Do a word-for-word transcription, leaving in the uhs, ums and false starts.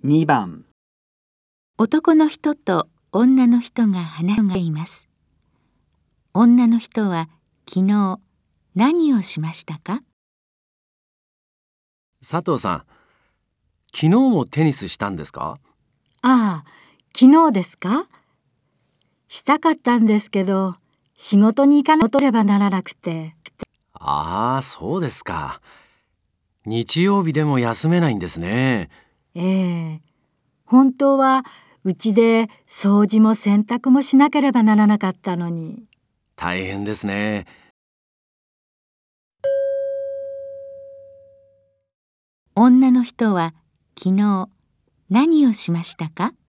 にばん、 男の人と女の人が話しています。女の人は昨日何をしましたか？ 佐藤さん、昨日もテニスしたんですか？ ああ、昨日ですか？したかったんですけど、仕事に行かなければならなくて。 ああ、そうですか。日曜日でも休めないんですね。 ええ、本当はうちで掃除も洗濯もしなければならなかったのに。 大変ですね。 女の人は昨日何をしましたか？